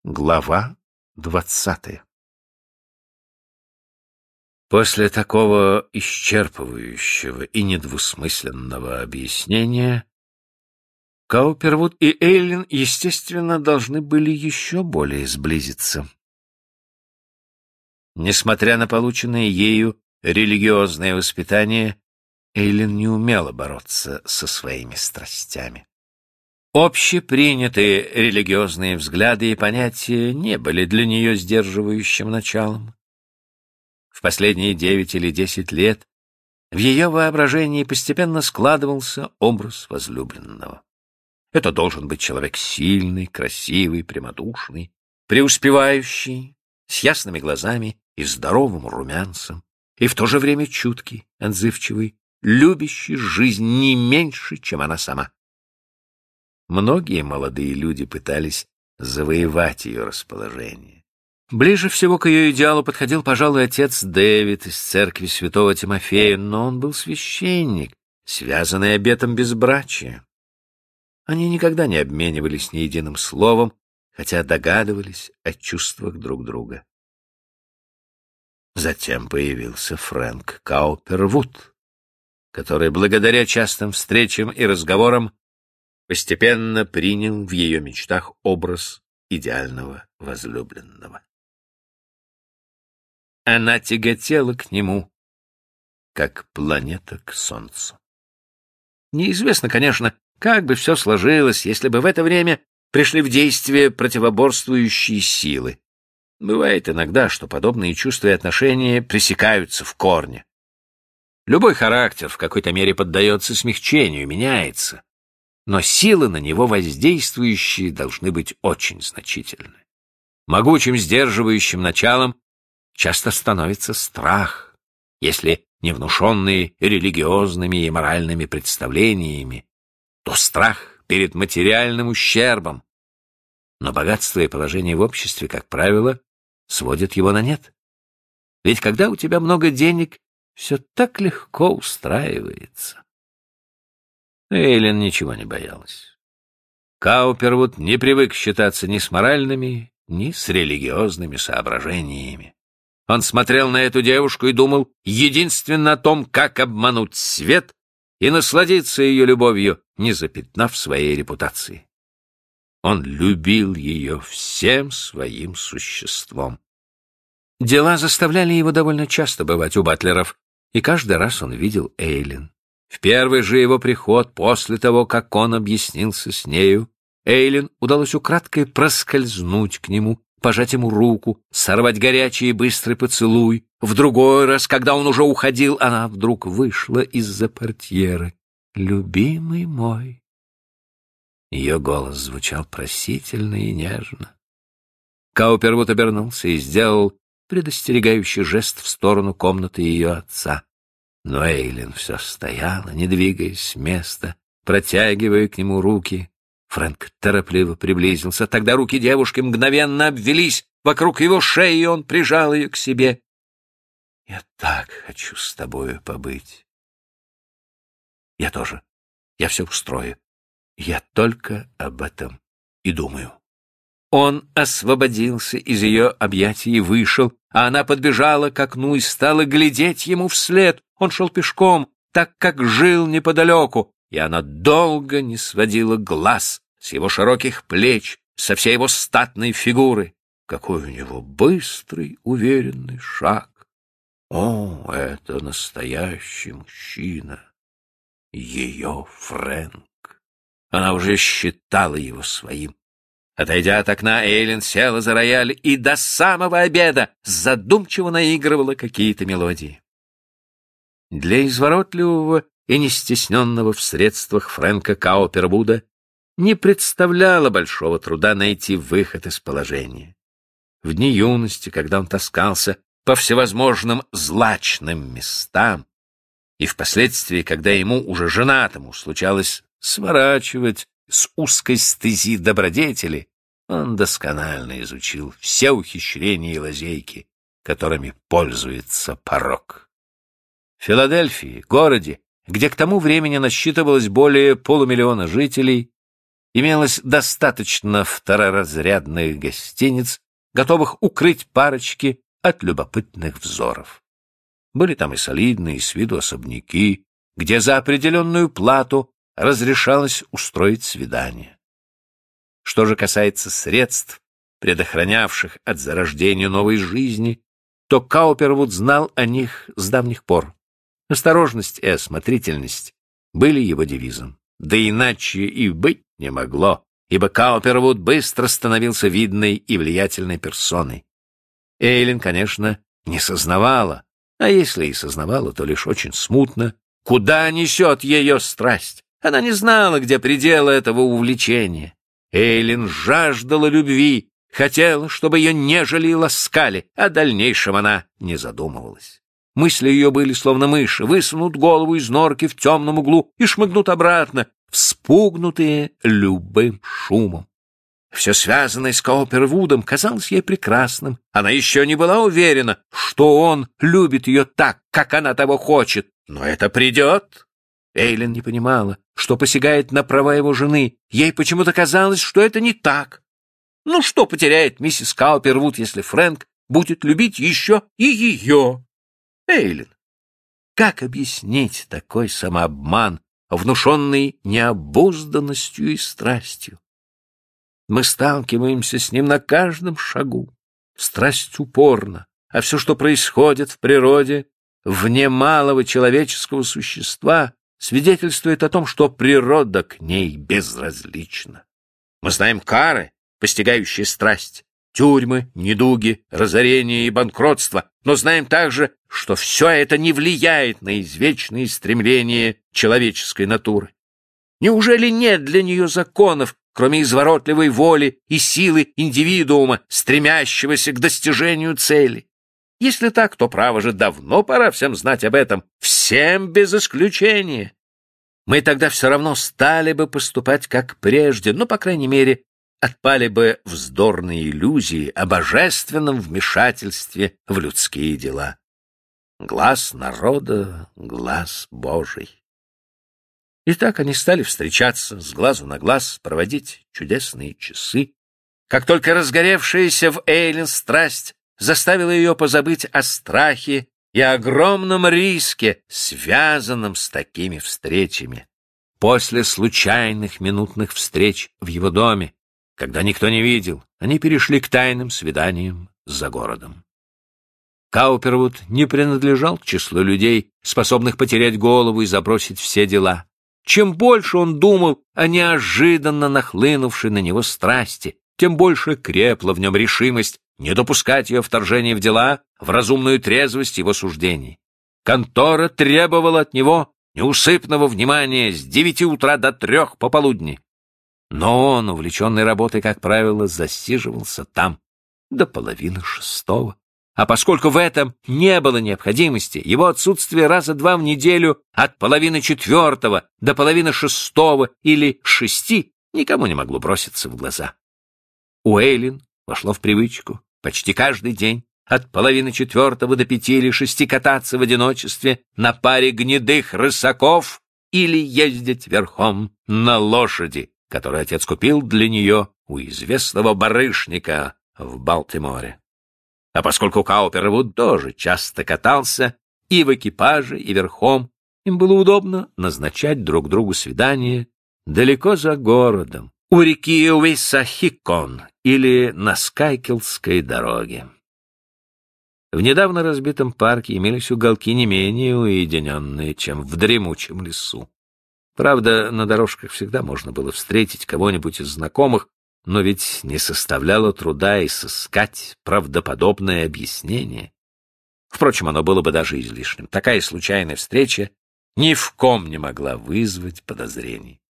Глава 20. После такого исчерпывающего и недвусмысленного объяснения Каупервуд и Эйлин, естественно, должны были еще более сблизиться. Несмотря на полученное ею религиозное воспитание, Эйлин не умела бороться со своими страстями. Общепринятые религиозные взгляды и понятия не были для нее сдерживающим началом. В последние 9 или 10 лет в ее воображении постепенно складывался образ возлюбленного. Это должен быть человек сильный, красивый, прямодушный, преуспевающий, с ясными глазами и здоровым румянцем, и в то же время чуткий, отзывчивый, любящий жизнь не меньше, чем она сама. Многие молодые люди пытались завоевать ее расположение. Ближе всего к ее идеалу подходил, пожалуй, отец Дэвид из церкви святого Тимофея, но он был священник, связанный обетом безбрачия. Они никогда не обменивались ни единым словом, хотя догадывались о чувствах друг друга. Затем появился Фрэнк Каупервуд, который, благодаря частым встречам и разговорам, постепенно принял в ее мечтах образ идеального возлюбленного. Она тяготела к нему, как планета к Солнцу. Неизвестно, конечно, как бы все сложилось, если бы в это время пришли в действие противоборствующие силы. Бывает иногда, что подобные чувства и отношения пресекаются в корне. Любой характер в какой-то мере поддается смягчению, меняется. Но силы на него воздействующие должны быть очень значительны. Могучим сдерживающим началом часто становится страх, если не внушенный религиозными и моральными представлениями, то страх перед материальным ущербом. Но богатство и положение в обществе, как правило, сводят его на нет. Ведь когда у тебя много денег, все так легко устраивается. Эйлин ничего не боялась. Каупервуд не привык считаться ни с моральными, ни с религиозными соображениями. Он смотрел на эту девушку и думал единственно о том, как обмануть свет и насладиться ее любовью, не запятнав своей репутации. Он любил ее всем своим существом. Дела заставляли его довольно часто бывать у батлеров, и каждый раз он видел Эйлин. В первый же его приход, после того, как он объяснился с нею, Эйлин удалось украдкой проскользнуть к нему, пожать ему руку, сорвать горячий и быстрый поцелуй. В другой раз, когда он уже уходил, она вдруг вышла из-за портьеры. «Любимый мой». Ее голос звучал просительно и нежно. Каупервуд обернулся и сделал предостерегающий жест в сторону комнаты ее отца. Но Эйлин все стояла, не двигаясь с места, протягивая к нему руки. Фрэнк торопливо приблизился. Тогда руки девушки мгновенно обвелись вокруг его шеи, и он прижал ее к себе. «Я так хочу с тобою побыть». «Я тоже. Я все устрою. Я только об этом и думаю». Он освободился из ее объятий и вышел, а она подбежала к окну и стала глядеть ему вслед. Он шел пешком, так как жил неподалеку, и она долго не сводила глаз с его широких плеч, со всей его статной фигуры. Какой у него быстрый, уверенный шаг! О, это настоящий мужчина! Ее Фрэнк! Она уже считала его своим. Отойдя от окна, Эйлин села за рояль и до самого обеда задумчиво наигрывала какие-то мелодии. Для изворотливого и нестесненного в средствах Фрэнка Каупервуда не представляло большого труда найти выход из положения. В дни юности, когда он таскался по всевозможным злачным местам, и впоследствии, когда ему, уже женатому, случалось сворачивать с узкой стези добродетели, он досконально изучил все ухищрения и лазейки, которыми пользуется порок. В Филадельфии, городе, где к тому времени насчитывалось более 500 000 жителей, Имелось достаточно второразрядных гостиниц, готовых укрыть парочки от любопытных взоров. Были там и солидные с виду особняки, где за определенную плату разрешалось устроить свидание. Что же касается средств, предохранявших от зарождения новой жизни, то Каупервуд знал о них с давних пор. Осторожность и осмотрительность были его девизом. Да иначе и быть не могло, ибо Каупервуд быстро становился видной и влиятельной персоной. Эйлин, конечно, не сознавала, а если и сознавала, то лишь очень смутно, куда несет ее страсть. Она не знала, где пределы этого увлечения. Эйлин жаждала любви, хотела, чтобы ее нежели и ласкали, о дальнейшем она не задумывалась. Мысли ее были словно мыши, высунут голову из норки в темном углу и шмыгнут обратно, вспугнутые любым шумом. Все связанное с Каупервудом казалось ей прекрасным. Она еще не была уверена, что он любит ее так, как она того хочет. Но это придет. Эйлин не понимала, что посягает на права его жены. Ей почему-то казалось, что это не так. Ну, что потеряет миссис Каупервуд, если Фрэнк будет любить еще и ее? Эйлин, как объяснить такой самообман, внушенный необузданностью и страстью? Мы сталкиваемся с ним на каждом шагу. Страсть упорна, а все, что происходит в природе, вне малого человеческого существа, свидетельствует о том, что природа к ней безразлична. Мы знаем кары, постигающие страсть, тюрьмы, недуги, разорение и банкротство, но знаем также, что все это не влияет на извечные стремления человеческой натуры. Неужели нет для нее законов, кроме изворотливой воли и силы индивидуума, стремящегося к достижению цели? Если так, то, право же, давно пора всем знать об этом, всем без исключения. Мы тогда все равно стали бы поступать как прежде, но, по крайней мере, отпали бы вздорные иллюзии о божественном вмешательстве в людские дела. Глаз народа — глаз Божий. И так они стали встречаться с глазу на глаз, проводить чудесные часы. Как только разгоревшаяся в Эйлин страсть заставила ее позабыть о страхе и огромном риске, связанном с такими встречами. После случайных минутных встреч в его доме, когда никто не видел, они перешли к тайным свиданиям за городом. Каупервуд не принадлежал к числу людей, способных потерять голову и забросить все дела. Чем больше он думал о неожиданно нахлынувшей на него страсти, тем больше крепла в нем решимость не допускать ее вторжения в дела, в разумную трезвость его суждений. Контора требовала от него неусыпного внимания с 9 утра до 3 пополудни. Но он, увлеченный работой, как правило, засиживался там до 5:30. А поскольку в этом не было необходимости, его отсутствие раза 2 в неделю от 5:45 до 5:30 или 6 никому не могло броситься в глаза. У Эйлин вошло в привычку почти каждый день от 5:45 до 5 или 6 кататься в одиночестве на паре гнедых рысаков или ездить верхом на лошади, который отец купил для нее у известного барышника в Балтиморе. А поскольку Каупервуд тоже часто катался и в экипаже, и верхом, им было удобно назначать друг другу свидания далеко за городом, у реки Уиссахикон или на Скайкелской дороге. В недавно разбитом парке имелись уголки не менее уединенные, чем в дремучем лесу. Правда, на дорожках всегда можно было встретить кого-нибудь из знакомых, но ведь не составляло труда и сыскать правдоподобное объяснение. Впрочем, оно было бы даже излишним. Такая случайная встреча ни в ком не могла вызвать подозрений.